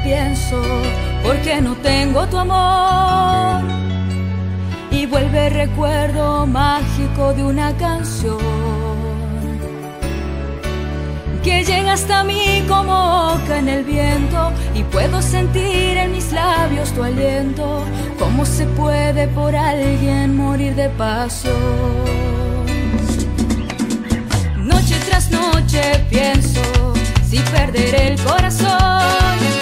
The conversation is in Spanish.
pienso, porque no tengo tu amor. Y vuelve el recuerdo mágico de una canción que llega hasta mí como oca en el viento, y puedo sentir en mis labios tu aliento. ¿Cómo se puede por alguien morir de pasión? Noche tras noche pienso si perderé el corazón.